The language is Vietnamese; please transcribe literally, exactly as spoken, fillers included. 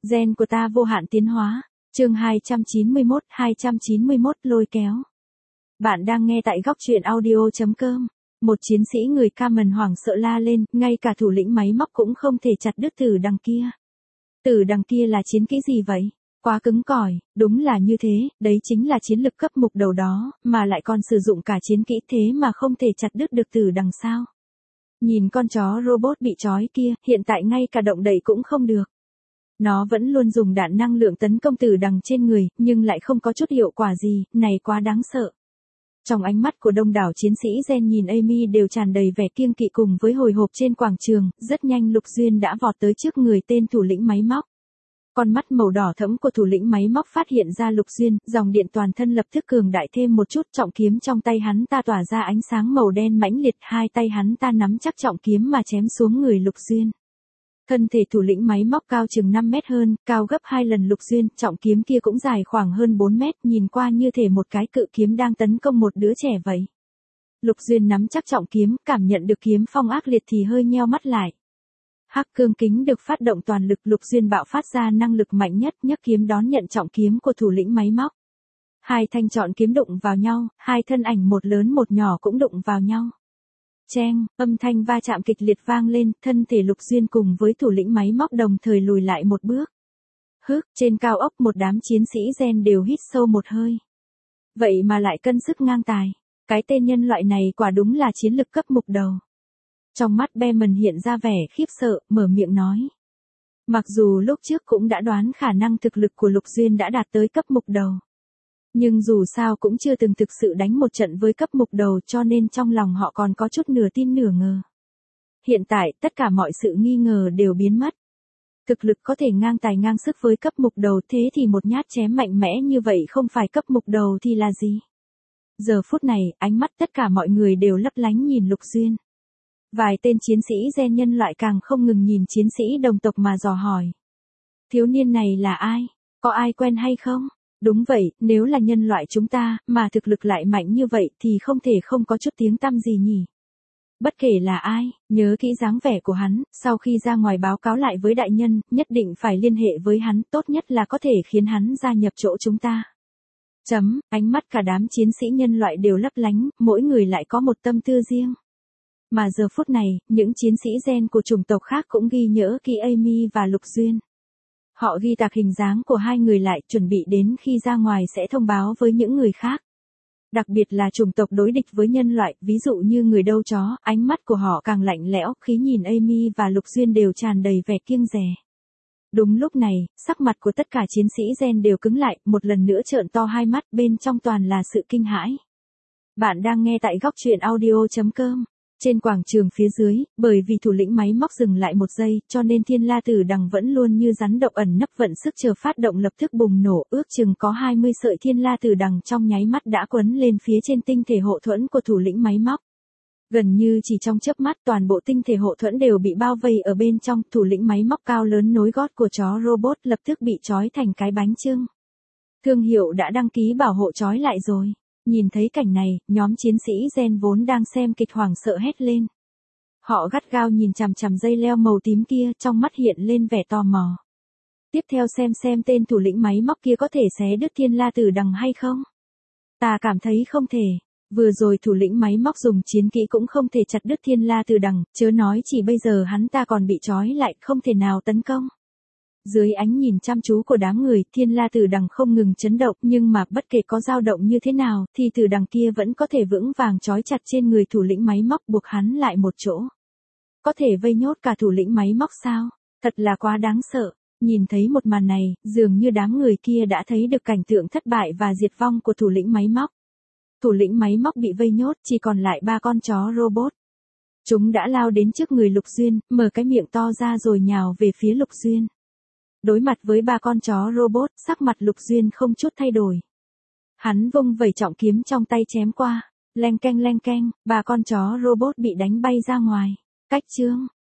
Gen của ta vô hạn tiến hóa. Chương hai trăm chín mươi mốt, hai trăm chín mươi mốt lôi kéo. Bạn đang nghe tại góc truyện audio chấm com. Một chiến sĩ người Kamen hoảng sợ la lên, ngay cả thủ lĩnh máy móc cũng không thể chặt đứt tử đằng kia. Tử đằng kia là chiến kỹ gì vậy? Quá cứng cỏi, đúng là như thế, đấy chính là chiến lực cấp mục đầu đó, mà lại còn sử dụng cả chiến kỹ thế mà không thể chặt đứt được tử đằng sao. Nhìn con chó robot bị trói kia, hiện tại ngay cả động đậy cũng không được. Nó vẫn luôn dùng đạn năng lượng tấn công tử đằng trên người, nhưng lại không có chút hiệu quả gì, này quá đáng sợ. Trong ánh mắt của đông đảo chiến sĩ Gen nhìn Amy đều tràn đầy vẻ kiêng kỵ cùng với hồi hộp trên quảng trường, rất nhanh Lục Duyên đã vọt tới trước người tên thủ lĩnh máy móc. Con mắt màu đỏ thẫm của thủ lĩnh máy móc phát hiện ra Lục Duyên, dòng điện toàn thân lập tức cường đại thêm một chút, trọng kiếm trong tay hắn ta tỏa ra ánh sáng màu đen mãnh liệt, hai tay hắn ta nắm chắc trọng kiếm mà chém xuống người Lục Duyên. Thân thể thủ lĩnh máy móc cao chừng năm mét hơn, cao gấp hai lần Lục Duyên, trọng kiếm kia cũng dài khoảng hơn bốn mét, nhìn qua như thể một cái cự kiếm đang tấn công một đứa trẻ vậy. Lục Duyên nắm chắc trọng kiếm, cảm nhận được kiếm phong ác liệt thì hơi nheo mắt lại. Hắc cương kính được phát động toàn lực, Lục Duyên bạo phát ra năng lực mạnh nhất, nhấc kiếm đón nhận trọng kiếm của thủ lĩnh máy móc. Hai thanh trọn kiếm đụng vào nhau, hai thân ảnh một lớn một nhỏ cũng đụng vào nhau. Cheng, âm thanh va chạm kịch liệt vang lên, thân thể Lục Duyên cùng với thủ lĩnh máy móc đồng thời lùi lại một bước. Hức, trên cao ốc một đám chiến sĩ Gen đều hít sâu một hơi. Vậy mà lại cân sức ngang tài. Cái tên nhân loại này quả đúng là chiến lực cấp mục đầu. Trong mắt Beman hiện ra vẻ khiếp sợ, mở miệng nói. Mặc dù lúc trước cũng đã đoán khả năng thực lực của Lục Duyên đã đạt tới cấp mục đầu. Nhưng dù sao cũng chưa từng thực sự đánh một trận với cấp mục đầu, cho nên trong lòng họ còn có chút nửa tin nửa ngờ. Hiện tại, tất cả mọi sự nghi ngờ đều biến mất. Thực lực có thể ngang tài ngang sức với cấp mục đầu, thế thì một nhát chém mạnh mẽ như vậy không phải cấp mục đầu thì là gì? Giờ phút này, ánh mắt tất cả mọi người đều lấp lánh nhìn Lục Duyên. Vài tên chiến sĩ Gen nhân loại càng không ngừng nhìn chiến sĩ đồng tộc mà dò hỏi. Thiếu niên này là ai? Có ai quen hay không? Đúng vậy, nếu là nhân loại chúng ta, mà thực lực lại mạnh như vậy thì không thể không có chút tiếng tăm gì nhỉ. Bất kể là ai, nhớ kỹ dáng vẻ của hắn, sau khi ra ngoài báo cáo lại với đại nhân, nhất định phải liên hệ với hắn, tốt nhất là có thể khiến hắn gia nhập chỗ chúng ta. Chấm, ánh mắt cả đám chiến sĩ nhân loại đều lấp lánh, mỗi người lại có một tâm tư riêng. Mà giờ phút này, những chiến sĩ Gen của chủng tộc khác cũng ghi nhớ kỹ Amy và Lục Duyên. Họ ghi tạc hình dáng của hai người lại, chuẩn bị đến khi ra ngoài sẽ thông báo với những người khác. Đặc biệt là chủng tộc đối địch với nhân loại, ví dụ như người đâu chó, ánh mắt của họ càng lạnh lẽo, khi nhìn Amy và Lục Duyên đều tràn đầy vẻ kiêng dè. Đúng lúc này, sắc mặt của tất cả chiến sĩ Gen đều cứng lại, một lần nữa trợn to hai mắt, bên trong toàn là sự kinh hãi. Bạn đang nghe tại góc truyện audio chấm com. Trên quảng trường phía dưới, bởi vì thủ lĩnh máy móc dừng lại một giây, cho nên thiên la tử đằng vẫn luôn như rắn độc ẩn nấp, vận sức chờ phát động lập tức bùng nổ, ước chừng có hai mươi sợi thiên la tử đằng trong nháy mắt đã quấn lên phía trên tinh thể hộ thuẫn của thủ lĩnh máy móc. Gần như chỉ trong chớp mắt toàn bộ tinh thể hộ thuẫn đều bị bao vây ở bên trong, thủ lĩnh máy móc cao lớn nối gót của chó robot lập tức bị trói thành cái bánh chưng. Thương hiệu đã đăng ký bảo hộ trói lại rồi. Nhìn thấy cảnh này, nhóm chiến sĩ Gen vốn đang xem kịch hoảng sợ hét lên. Họ gắt gao nhìn chằm chằm dây leo màu tím kia, trong mắt hiện lên vẻ tò mò. Tiếp theo xem xem tên thủ lĩnh máy móc kia có thể xé đứt thiên la tử đằng hay không? Ta cảm thấy không thể. Vừa rồi thủ lĩnh máy móc dùng chiến kỹ cũng không thể chặt đứt thiên la tử đằng, chớ nói chỉ bây giờ hắn ta còn bị trói lại, không thể nào tấn công. Dưới ánh nhìn chăm chú của đám người, thiên la tử đằng không ngừng chấn động, nhưng mà bất kể có dao động như thế nào, thì tử đằng kia vẫn có thể vững vàng trói chặt trên người thủ lĩnh máy móc, buộc hắn lại một chỗ. Có thể vây nhốt cả thủ lĩnh máy móc sao? Thật là quá đáng sợ. Nhìn thấy một màn này, dường như đám người kia đã thấy được cảnh tượng thất bại và diệt vong của thủ lĩnh máy móc. Thủ lĩnh máy móc bị vây nhốt, chỉ còn lại ba con chó robot. Chúng đã lao đến trước người Lục Duyên, mở cái miệng to ra rồi nhào về phía Lục Duyên. Đối mặt với ba con chó robot, sắc mặt Lục Duyên không chút thay đổi. Hắn vung vẩy trọng kiếm trong tay chém qua, leng keng leng keng, ba con chó robot bị đánh bay ra ngoài. Cách chương,